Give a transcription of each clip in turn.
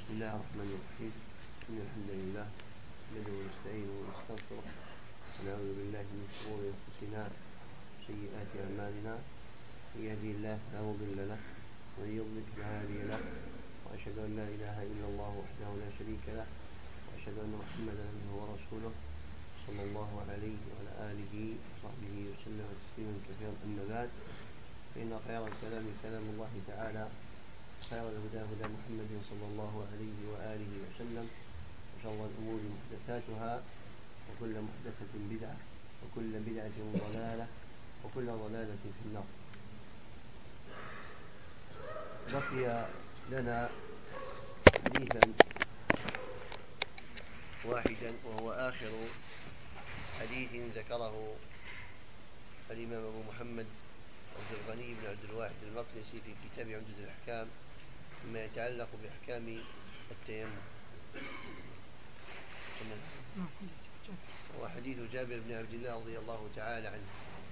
بسم الله الرحمن الرحيم. إن الحمد لله نحمده ونستعينه ونستغفره ونعوذ بالله من شرور أنفسنا وسيئات أعمالنا. من يهدي الله فلا مضل له ومن يضلل فلا هادي له، وأشهد أن لا إله إلا الله وحده لا شريك له، وأشهد أن محمدا عبده ورسوله صلى الله عليه وعلى آله وصحبه وسلم تسليما كثيرا. أما بعد، فإن خير الكلام كلام الله تعالى، خير الهدى هدى محمد صلى الله عليه وآله وسلم، وشر الأمور محدثاتها، وكل محدثة بدعة، وكل بدعة ضلالة، وكل ضلالة في النار. بقي لنا حديثا واحدا، وهو آخر حديث ذكره الإمام أبو محمد عبد الغني بن عبد الواحد المقدسي في كتاب عمدة الأحكام، مما يتعلق بأحكام التيمم. وحديث جابر بن عبد الله رضي الله تعالى عنه.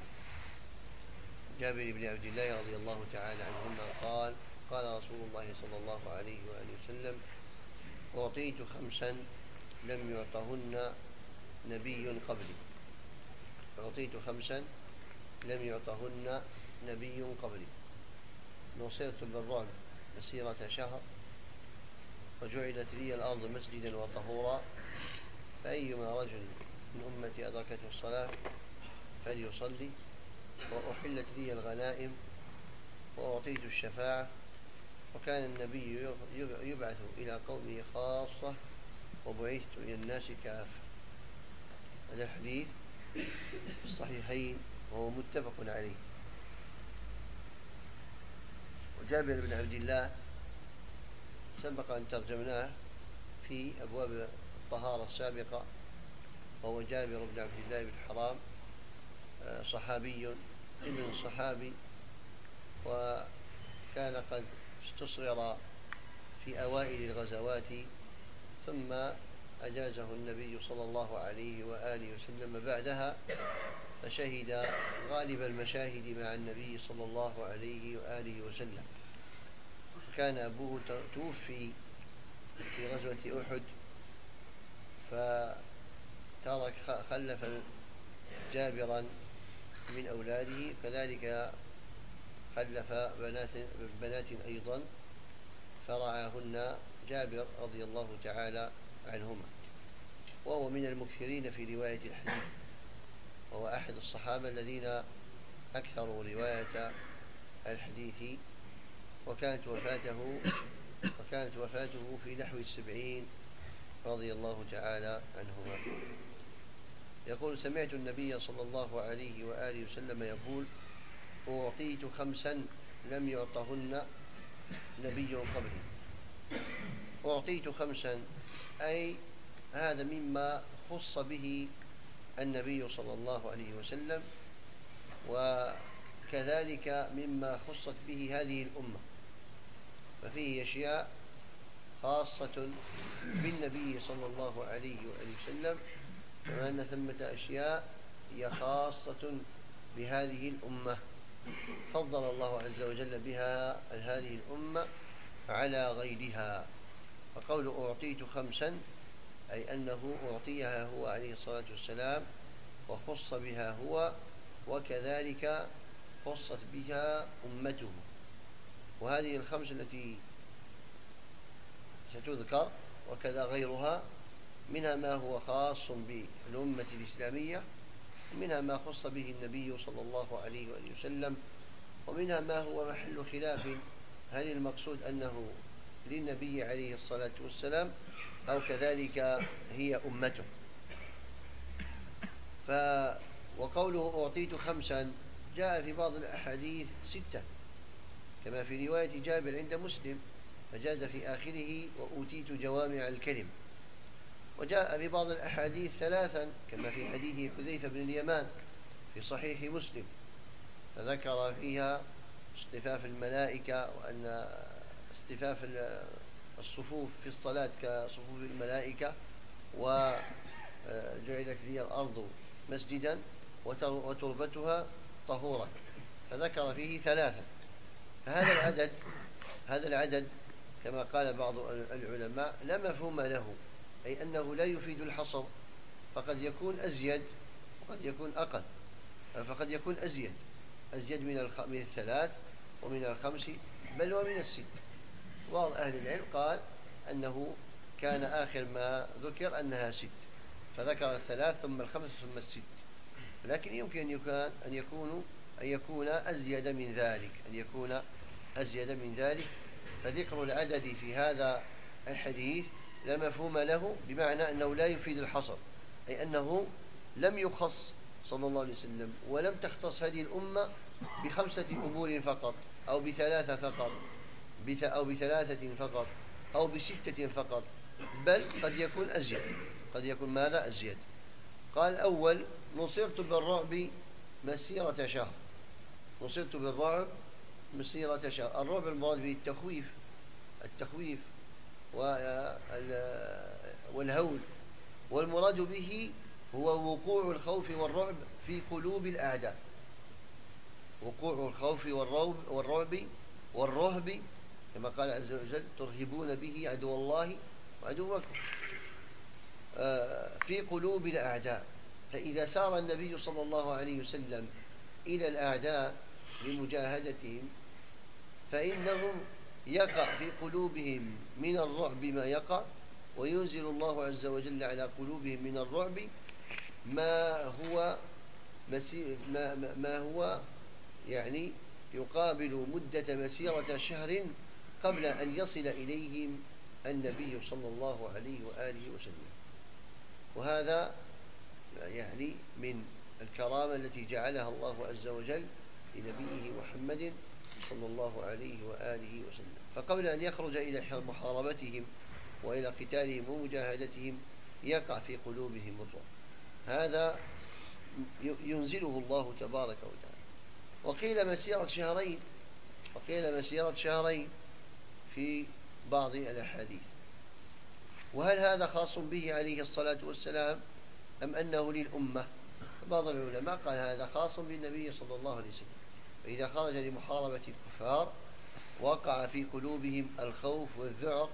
جابر بن عبد الله رضي الله تعالى عنهما قال: قال رسول الله صلى الله عليه وآله وسلم: أعطيت خمسا لم يعطهن نبي قبلي. أعطيت خمسا لم يعطهن نبي قبلي. نصرت بالرعب مسيرة شهر، وجعلت لي الأرض مسجدا وطهورا، فأيما رجل من أمتي أدركته الصلاة فليصلي، وأحلت لي الغنائم، وأعطيت الشفاعة، وكان النبي يبعث إلى قومه خاصة، وبعثت إلى الناس كافة. هذا الحديث في الصحيحين وهو متفق عليه. وجابر بن عبد الله سبق أن ترجمناه في أبواب الطهارة السابقة، وهو جابر بن عبد الله بن حرام، صحابي ابن صحابي، وكان قد استصغر في أوائل الغزوات، ثم أجازه النبي صلى الله عليه وآله وسلم بعدها، فشهد غالب المشاهد مع النبي صلى الله عليه وآله وسلم. كان أبوه توفي في غزوة أحد، خلف جابرا من أولاده، كذلك خلف بنات أيضا، فرعاهن جابر رضي الله تعالى عنهما، وهو من المكثرين في رواية الحديث، وهو أحد الصحابة الذين أكثروا رواية الحديث، وكانت وفاته في نحو 70 رضي الله تعالى عنهما. يقول: سمعت النبي صلى الله عليه وآله وسلم يقول: أعطيت خمسا لم يعطهن نبي قبلي. أعطيت خمسا، أي هذا مما خص به النبي صلى الله عليه وسلم، وكذلك مما خصت به هذه الأمة، ففيه أشياء خاصة بالنبي صلى الله عليه وآله وسلم، كما أن ثمة أشياء هي خاصة بهذه الأمة، فضل الله عز وجل بها هذه الأمة على غيرها. فقول أعطيت خمسا أي أنه أعطيها هو عليه الصلاة والسلام، وخص بها هو، وكذلك خصت بها أمته. وهذه الخمس التي ستذكر وكذا غيرها، منها ما هو خاص بالأمة الإسلامية، ومنها ما خص به النبي صلى الله عليه وآله وسلم، ومنها ما هو محل خلاف، هل المقصود أنه للنبي عليه الصلاة والسلام أو كذلك هي أمته. وقوله أعطيت خمسا جاء في بعض الأحاديث 6، كما في رواية جابر عند مسلم، فجاز في آخره: وأوتيت جوامع الكلم. وجاء في بعض الأحاديث 3، كما في حديث حذيفة بن اليمان في صحيح مسلم، فذكر فيها اصطفاف الملائكة، وأن اصطفاف الصفوف في الصلاة كصفوف الملائكة، وجعلت لي الأرض مسجدا وتربتها طهورا، فذكر فيه 3. فهذا العدد كما قال بعض العلماء لا مفهوم له، أي أنه لا يفيد الحصر، فقد يكون أزيد وقد يكون أقل، فقد يكون أزيد من الثلاث ومن الخمس بل ومن الست. بعض أهل العلم قال أنه كان آخر ما ذكر أنها ست، فذكر الثلاث ثم الخمس ثم الست، لكن يمكن أن يكون أزيد من ذلك، فذكر العدد في هذا الحديث لا مفهوم له، بمعنى أنه لا يفيد الحصر، أي أنه لم يخص صلى الله عليه وسلم ولم تختص هذه الأمة ب5 أمور فقط أو ب3 فقط أو ب3 فقط أو ب6 فقط، بل قد يكون أزيد. قد يكون ماذا أزيد؟ قال أول: نصرت بالرعب مسيرة شهر. نصرت بالرعب مسيرة شهر. الرعب المراد به التخويف والهول، والمراد به هو وقوع الخوف والرعب في قلوب الأعداء. وقوع الخوف والرهب كما قال عز وجل: ترهبون به عدو الله وعدوكم، في قلوب الأعداء. فإذا سار النبي صلى الله عليه وسلم إلى الأعداء لمجاهدتهم، فإنهم يقع في قلوبهم من الرعب ما يقع، وينزل الله عز وجل على قلوبهم من الرعب ما هو يعني يقابل مدة مسيرة شهر قبل أن يصل إليهم النبي صلى الله عليه وآله وسلم. وهذا يعني من الكرامة التي جعلها الله عز وجل لنبيه محمد صلى الله عليه وآله وسلم. فقبل أن يخرج إلى محاربتهم وإلى قتالهم ومجاهدتهم يقع في قلوبهم الرعب، هذا ينزله الله تبارك وتعالى. وقيل مسيرة شهرين في بعض الأحاديث. وهل هذا خاص به عليه الصلاة والسلام أم أنه للأمة؟ بعض العلماء قال هذا خاص بالنبي صلى الله عليه وسلم، فإذا خرج لمحاربة الكفار وقع في قلوبهم الخوف والذعر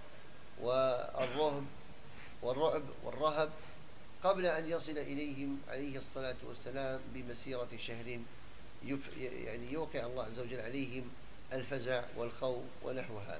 والرعب والرهب قبل أن يصل إليهم عليه الصلاة والسلام بمسيرة شهر، يعني يوقع الله عز وجل عليهم الفزع والخوف ونحو هذا.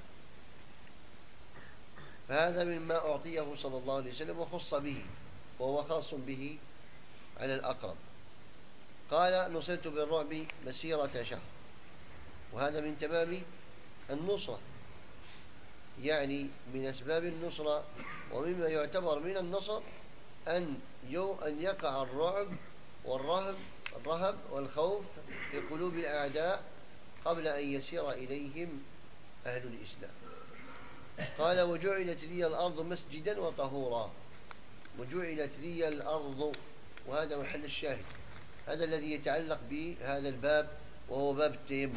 فهذا مما أعطيه صلى الله عليه وسلم وخص به، وهو خاص به على الأقرب. قال: نصرت بالرعب مسيرة شهر. وهذا من تمام النصرة، يعني من أسباب النصرة ومما يعتبر من النصر أن يقع الرعب والرهب والخوف في قلوب الأعداء قبل أن يسير إليهم أهل الإسلام. قال: وجعلت لي الأرض مسجدا وطهورا. وجعلت لي الأرض، وهذا محل الشاهد، هذا الذي يتعلق بهذا الباب وهو باب التيمم.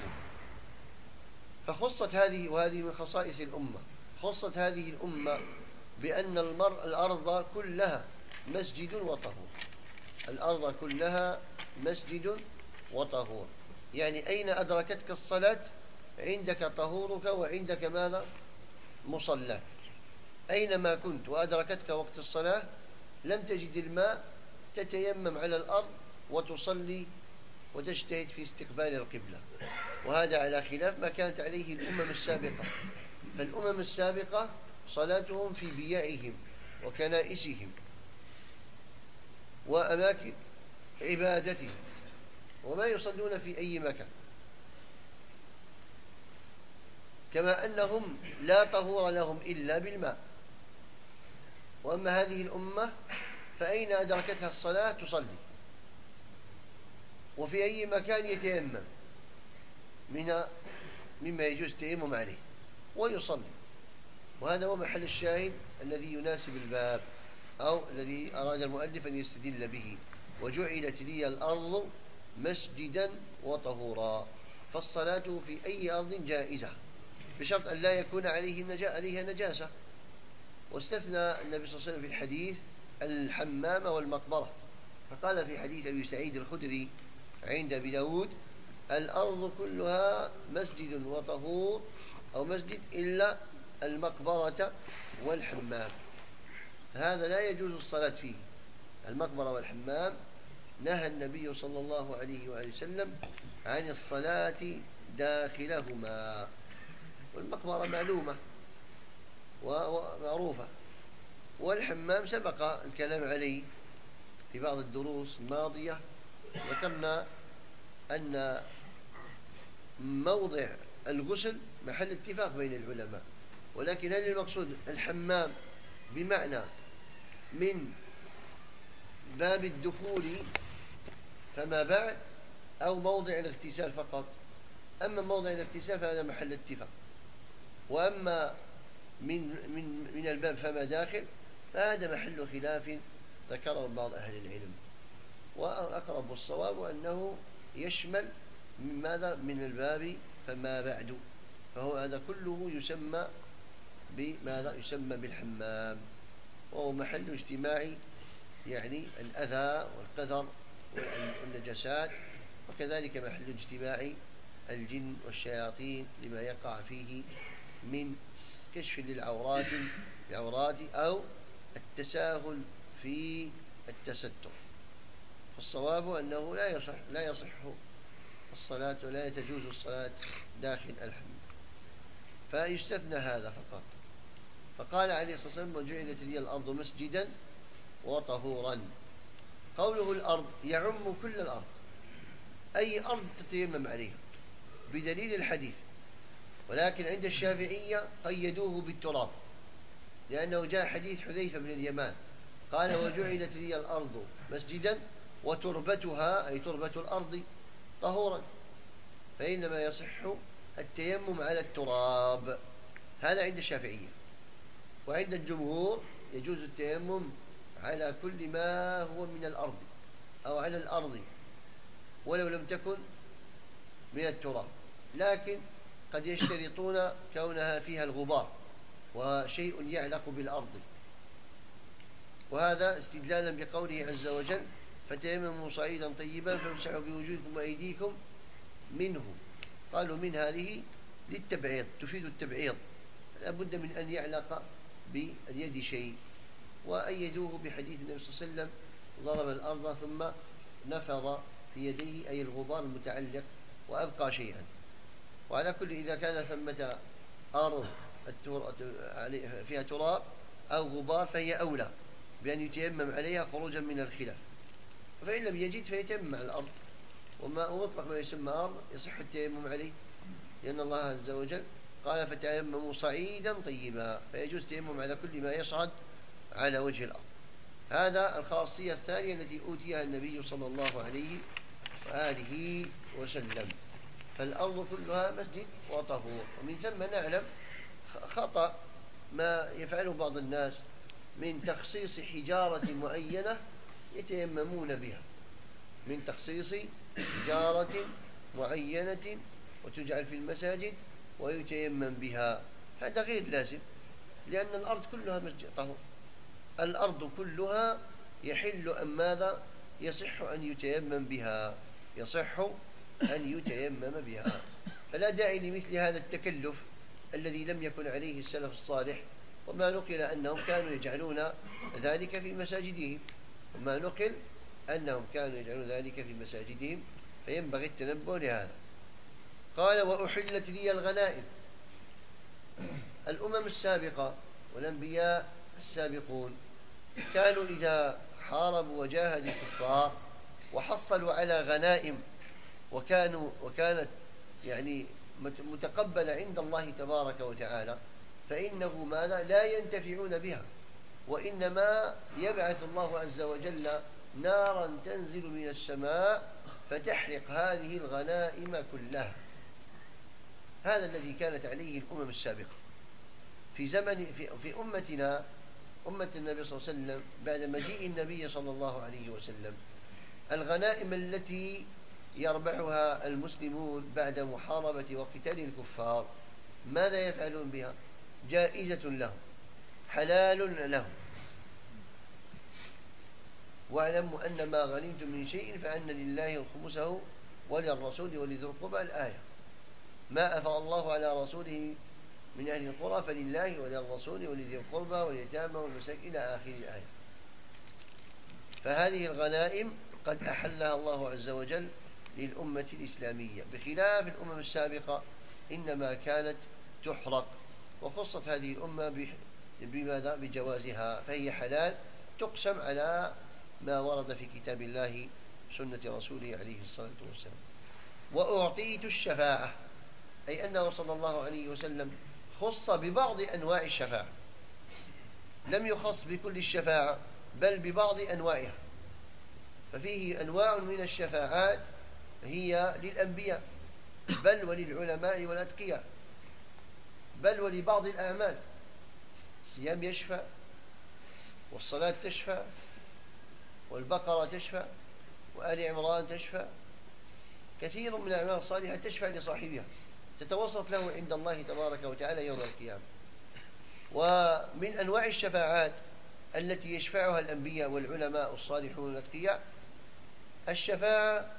فخصت هذه، وهذه من خصائص الأمة، خصت هذه الأمة بأن الأرض كلها مسجد وطهور. الأرض كلها مسجد وطهور، يعني أين أدركتك الصلاة عندك طهورك وعندك ماذا؟ مصلاك. أينما كنت وأدركتك وقت الصلاة لم تجد الماء تتيمم على الأرض وتصلي وتجتهد في استقبال القبلة. وهذا على خلاف ما كانت عليه الأمم السابقة. فالأمم السابقة صلاتهم في بيائهم وكنائسهم وأماكن عبادتهم، وما يصلون في أي مكان، كما أنهم لا طهور لهم إلا بالماء. وأما هذه الأمة فأين أدركتها الصلاة تصلي، وفي أي مكان يتيمم مما يجوز التيمم عليه ويصلي. وهذا هو محل الشاهد الذي يناسب الباب، أو الذي أراد المؤلف أن يستدل به: وجعلت لي الأرض مسجدا وطهورا. فالصلاة في أي أرض جائزة بشرط أن لا يكون عليها نجاسة. واستثنى النبي صلى الله عليه وسلم في الحديث الحمام والمقبرة، فقال في حديث أبي سعيد الخدري عند أبي داود: الأرض كلها مسجد وطهور، أو مسجد إلا المقبرة والحمام، هذا لا يجوز الصلاة فيه. المقبرة والحمام نهى النبي صلى الله عليه وآله وسلم عن الصلاة داخلهما. والمقبرة معلومة ومعروفة، والحمام سبق الكلام عليه في بعض الدروس الماضية. ذكرنا أن موضع الغسل محل اتفاق بين العلماء، ولكن هل المقصود الحمام بمعنى من باب الدخول فما بعد، أو موضع الاغتسال فقط؟ أما موضع الاغتسال فهذا محل اتفاق، وأما من الباب فما داخل فهذا محل خلاف ذكره بعض أهل العلم. وأقرب الصواب أنه يشمل من ماذا؟ من الباب فما بعد، فهو هذا كله يسمى بماذا؟ يسمى بالحمام، وهو محل اجتماع يعني الأذى والقذر والنجاسات، وكذلك محل اجتماع الجن والشياطين لما يقع فيه من كشف للعورات أو التساهل في التستر. فالصواب أنه لا يصح الصلاة ولا تجوز الصلاة داخل الحمام، فيستثنى هذا فقط. فقال عليه الصلاة والسلام: وجعلت لي الأرض مسجدا وطهورا. قوله الأرض يعم كل الأرض، أي أرض تتيمم عليها بدليل الحديث، ولكن عند الشافعية قيدوه بالتراب، لأنه جاء حديث حذيفة بن اليمان قال: وجعلت لي الأرض مسجدا وتربتها، أي تربة الأرض، طهورا، فإنما يصح التيمم على التراب. هذا عند الشافعية. وعند الجمهور يجوز التيمم على كل ما هو من الأرض أو على الأرض ولو لم تكن من التراب، لكن قد يشترطون كونها فيها الغبار وشيء يعلق بالأرض، وهذا استدلالا بقوله عز وجل: فتيمموا صعيدا طيبا فامسحوا بوجوهكم وأيديكم منه. قالوا من هذه للتبعيض، تفيد التبعيض، لا بد من أن يعلق باليد شيء. وأيدوه بحديث النبي صلى الله عليه وسلم: ضرب الأرض ثم نفض في يديه، أي الغبار المتعلق، وأبقى شيئا. وعلى كل إذا كان ثمة أرض فيها تراب أو غبار فهي أولى بأن يتيمم عليها خروجا من الخلاف. فإن لم يجد فيتيمم على الأرض، وما مطلق ما يسمى أرض يصح التيمم عليه، لأن الله عز وجل قال: فتيمموا صعيدا طيبا، فيجوز التيمم على كل ما يصعد على وجه الأرض. هذا الخاصية الثانية التي أوتيها النبي صلى الله عليه وآله وسلم. فالأرض كلها مسجد وطهور. ومن ثم نعلم خطأ ما يفعله بعض الناس من تخصيص حجارة معينة يتيممون بها، من تخصيص حجارة معينة وتجعل في المساجد ويتيمم بها. هذا غير لازم، لأن الأرض كلها مسجد طهور. الأرض كلها يحل أن ماذا؟ يصح أن يتيمم بها، يصح أن يتيمم بها. فلا داعي لمثل هذا التكلف الذي لم يكن عليه السلف الصالح. وما نقل أنهم كانوا يجعلون ذلك في مساجدهم، فينبغي التنبه لهذا. قال: وأحلت لي الغنائم. الأمم السابقة والأنبياء السابقون كانوا إذا حاربوا وجاهدوا الكفار وحصلوا على غنائم وكانت يعني متقبلة عند الله تبارك وتعالى، فإنه ماذا؟ لا ينتفعون بها، وإنما يبعث الله عز وجل نارا تنزل من السماء فتحرق هذه الغنائم كلها. هذا الذي كانت عليه الأمم السابقة. في أمتنا، أمة النبي صلى الله عليه وسلم، بعد مجيء النبي صلى الله عليه وسلم، الغنائم التي يربحها المسلمون بعد محاربة وقتال الكفار ماذا يفعلون بها؟ جائزة لهم، حلال لهم. واعلموا أن ما غنمتم من شيء فأن لله خمسه وللرسول ولذي القربى، الآية. ما أفاء الله على رسوله من أهل القرى فلله وللرسول ولذي القربى واليتامى والمساكين إلى آخر الآية. فهذه الغنائم قد أحلها الله عز وجل للأمة الإسلامية، بخلاف الأمم السابقة إنما كانت تحرق، وخصت هذه الأمة بماذا؟ بجوازها، فهي حلال تقسم على ما ورد في كتاب الله سنة رسوله عليه الصلاة والسلام. وأعطيت الشفاعة، أي أنه صلى الله عليه وسلم خص ببعض أنواع الشفاعة، لم يخص بكل الشفاعة بل ببعض أنواعها. ففيه أنواع من الشفاعات هي للأنبياء بل وللعلماء والأتقياء بل ولبعض الأعمال. الصيام يشفع، والصلاة تشفع، والبقرة تشفع، وآل عمران تشفع، كثير من الأعمال الصالحة تشفع لصاحبها، تتوسط له عند الله تبارك وتعالى يوم القيامة. ومن أنواع الشفاعات التي يشفعها الأنبياء والعلماء الصالحون الأتقياء الشفاعة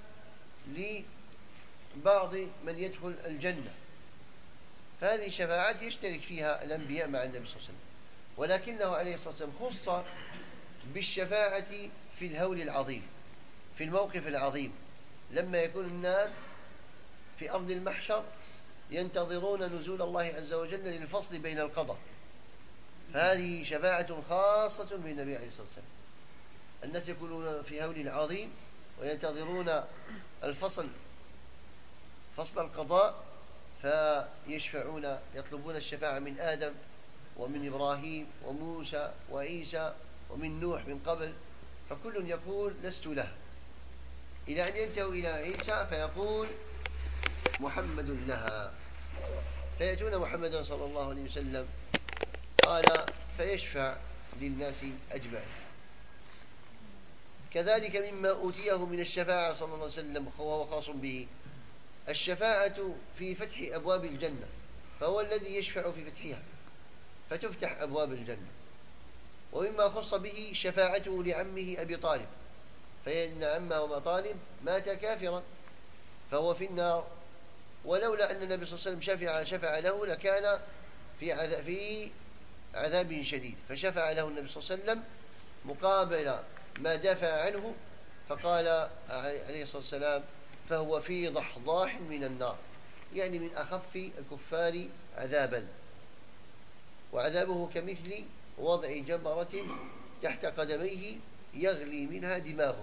لبعض من يدخل الجنة، فهذه الشفاعات يشترك فيها الأنبياء مع النبي صلى الله عليه وسلم، ولكنه عليه الصلاة والسلام خص بالشفاعة في الهول العظيم، في الموقف العظيم، لما يكون الناس في أرض المحشر ينتظرون نزول الله عز وجل للفصل بين القضاء، فهذه شفاعة خاصة بالنبي عليه الصلاة والسلام. الناس يكونون في هول عظيم وينتظرون فصل القضاء، فيشفعون يطلبون الشفاعة من آدم ومن إبراهيم وموسى وعيسى ومن نوح من قبل، فكل يقول لست له، إلى أن ينتهوا إلى عيسى فيقول محمد لها، فيأتون محمدا صلى الله عليه وسلم قال فيشفع للناس أجمعين. كذلك مما أوتيه من الشفاعة صلى الله عليه وسلم وهو خاص به الشفاعة في فتح أبواب الجنة، فهو الذي يشفع في فتحها فتفتح أبواب الجنة. ومما خص به شفاعته لعمه أبي طالب، فإن عمه أبا طالب مات كافرا فهو في النار، ولولا أن النبي صلى الله عليه وسلم شفع له لكان في عذاب شديد، فشفع له النبي صلى الله عليه وسلم مقابل ما دافع عنه، فقال عليه الصلاة والسلام فهو في ضحضاح من النار، يعني من أخف الكفار عذابا، وعذابه كمثل وضع جبرة تحت قدميه يغلي منها دماغه.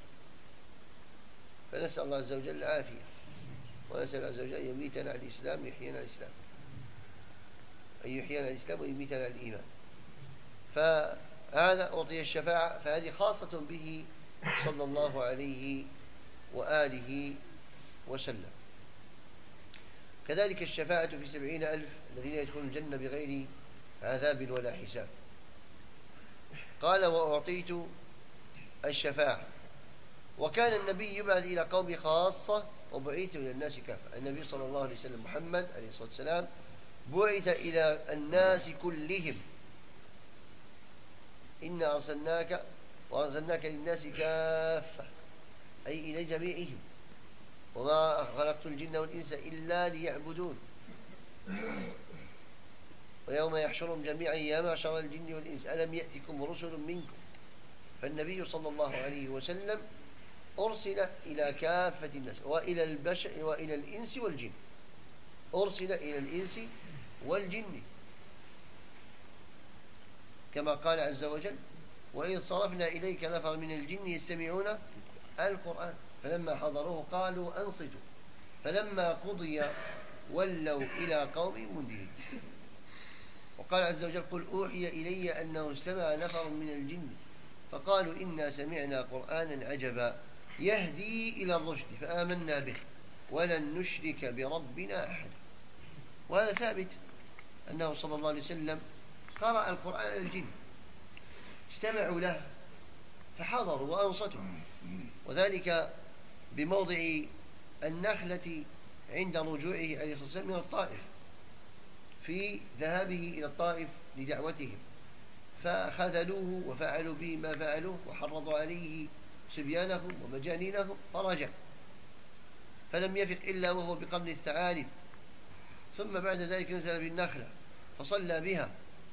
فنسأل الله عز وجل العافية، ونسأل الله عز وجل أن يميتنا على الإسلام ويحيينا على الإسلام، أن يحيينا على الإسلام ويميتنا على الإيمان. فهذا أعطي الشفاعة، فهذه خاصة به صلى الله عليه وآله وسلم. كذلك الشفاعة في 70,000 الذين يدخلون الجنة بغير عذاب ولا حساب. قال وأعطيت الشفاعة. وكان النبي يبعث إلى قوم خاصة وبعث إلى الناس كافة. النبي صلى الله عليه وسلم محمد عليه الصلاة والسلام بعث إلى الناس كلهم، إنا أرسلناك للناس كافة، أي إلى جميعهم، وما خلقت الجن والإنس إلا ليعبدون. ويوم يحشرهم جميعا يا معشر الجن والإنس ألم يأتكم رسل منكم. فالنبي صلى الله عليه وسلم أرسل إلى كافة الناس وإلى البشر وإلى الإنس والجن، أرسل إلى الإنس والجن، كما قال عز وجل وإذ صرفنا إليك نفر من الجن يستمعون القرآن فلما حضروه قالوا أنصتوا فلما قضي ولوا إلى قوم منذرين. وقال عز وجل قل أوحي إلي أنه استمع نفر من الجن فقالوا إنا سمعنا قرآنا عجبا يهدي إلى الرشد فآمنا به ولن نشرك بربنا أحدا. وهذا ثابت أنه صلى الله عليه وسلم قرأ القرآن الجن استمعوا له فحضروا وأنصتوا، وذلك بموضع النخلة عند رجوعه عليه الصلاة والسلام من الطائف، في ذهابه إلى الطائف لدعوتهم، فخذلوه وفعلوا به ما فعلوه وحرضوا عليه صبيانهم ومجانينهم فرجع، فلم يفق إلا وهو بقرن الثعالب، ثم بعد ذلك نزل بالنخلة فصلى بها،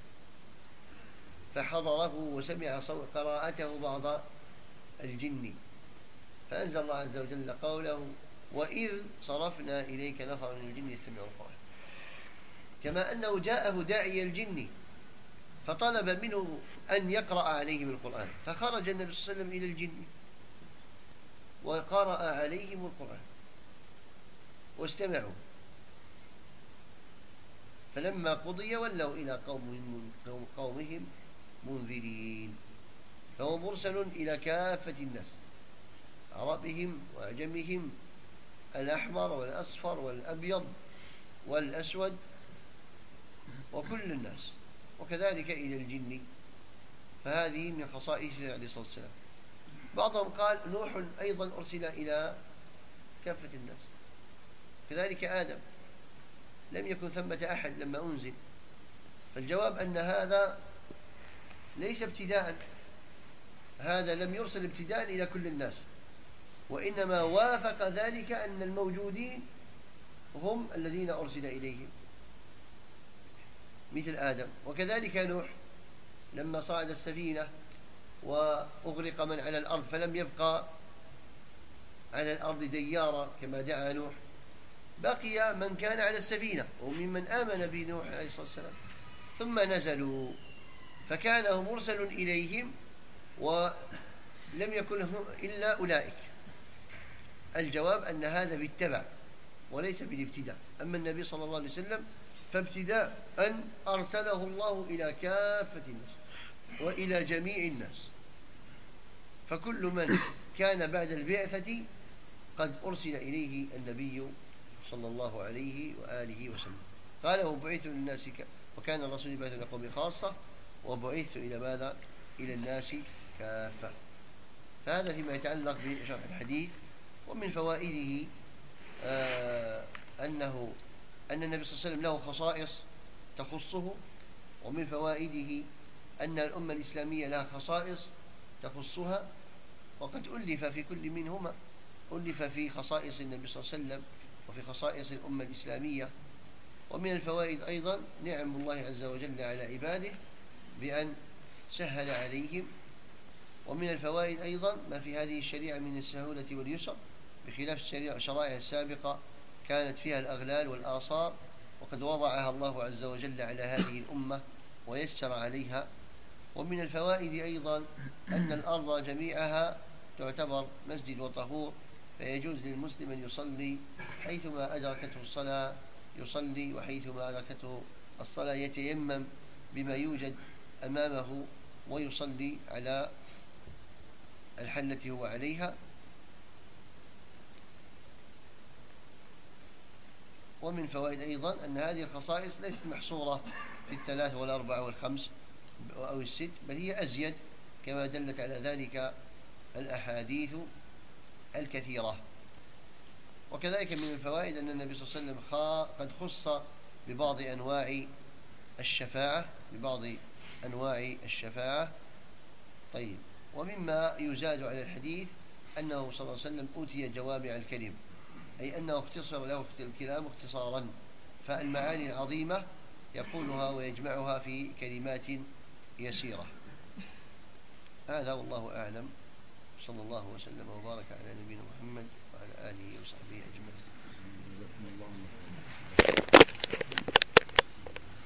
فحضره وسمع قراءته بعض الجن، فأنزل الله عز وجل قوله: وإذ صرفنا إليك نفر من الجن يستمعون القرآن. كما أنه جاءه داعي الجن فطلب منه أن يقرأ عليهم القرآن، فخرج النبي صلى الله عليه وسلم إلى الجن وقرأ عليهم القرآن واستمعوا، فلما قضي ولوا إلى قومهم منذرين. فهو مرسل إلى كافة الناس، عربهم وأعجمهم، الأحمر والأصفر والأبيض والأسود وكل الناس، وكذلك إلى الجن. فهذه من خصائصه عليه الصلاة والسلام. بعضهم قال نوح أيضا أرسل إلى كافة الناس، كذلك آدم لم يكن ثمة أحد لما أنزل. فالجواب أن هذا ليس ابتداء، هذا لم يرسل ابتداء إلى كل الناس، وإنما وافق ذلك أن الموجودين هم الذين أرسل إليهم مثل آدم. وكذلك نوح لما صعد السفينة وأغرق من على الأرض فلم يبقى على الأرض ديارا كما دعا نوح، بقي من كان على السفينة وممن آمن بنوح عليه الصلاة والسلام، ثم نزلوا فكان مرسل إليهم ولم يكن لهم إلا أولئك. الجواب أن هذا بالتبع وليس بالابتداء. أما النبي صلى الله عليه وسلم فابتداء أن أرسله الله إلى كافة الناس وإلى جميع الناس، فكل من كان بعد البعثة قد أرسل إليه النبي صلى الله عليه وآله وسلم. قال: وبعثت للناس وكان الرسول يبعث إلى قوم خاصة وبعثت إلى ماذا؟ إلى الناس كافة. فهذا فيما يتعلق بشرح الحديث. ومن فوائده أن النبي صلى الله عليه وسلم له خصائص تخصه، ومن فوائده أن الأمة الإسلامية لها خصائص تخصها، وقد ألف في كل منهما، ألف في خصائص النبي صلى الله عليه وسلم وفي خصائص الأمة الإسلامية. ومن الفوائد أيضا نعم الله عز وجل على عباده بأن سهل عليهم. ومن الفوائد أيضا ما في هذه الشريعة من السهولة واليسر، بخلاف الشرائع السابقة كانت فيها الأغلال والآثار، وقد وضعها الله عز وجل على هذه الأمة ويسر عليها. ومن الفوائد أيضا أن الأرض جميعها تعتبر مسجد وطهور، فيجوز للمسلم أن يصلي حيثما أدركته الصلاة يصلي، وحيثما أدركته الصلاة يتيمم بما يوجد أمامه ويصلي على الحلة هو عليها. ومن فوائد أيضا أن هذه الخصائص ليست محصورة في 3 وال4 وال5 أو 6، بل هي أزيد كما دلت على ذلك الأحاديث الكثيرة. وكذلك من الفوائد أن النبي صلى الله عليه وسلم قد خص ببعض أنواع الشفاعة. طيب، ومما يزاد على الحديث أنه صلى الله عليه وسلم أوتي جوامع الكلم، أي أنه اختصر له الكلام اختصارا، فالمعاني العظيمة يقولها ويجمعها في كلمات يسيرة. هذا والله أعلم. صلى الله وسلم وبارك على نبينا محمد وعلى آله وصحبه أجمعين.